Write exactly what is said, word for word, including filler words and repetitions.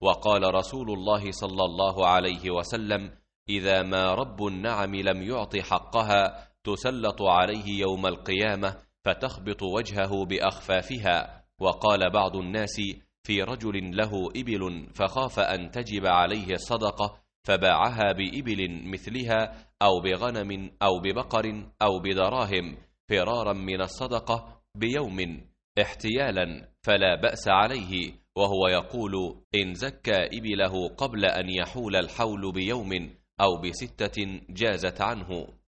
وقال رسول الله صلى الله عليه وسلم: إذا ما رب النعم لم يعط حقها تسلط عليه يوم القيامة فتخبط وجهه بأخفافها. وقال بعض الناس في رجل له إبل فخاف أن تجب عليه الصدقة فباعها بإبل مثلها أو بغنم أو ببقر أو بدراهم فرارا من الصدقة بيوم احتيالا فلا بأس عليه، وهو يقول: إن زكى إبله قبل أن يحول الحول بيوم أو بستة جازت عنه.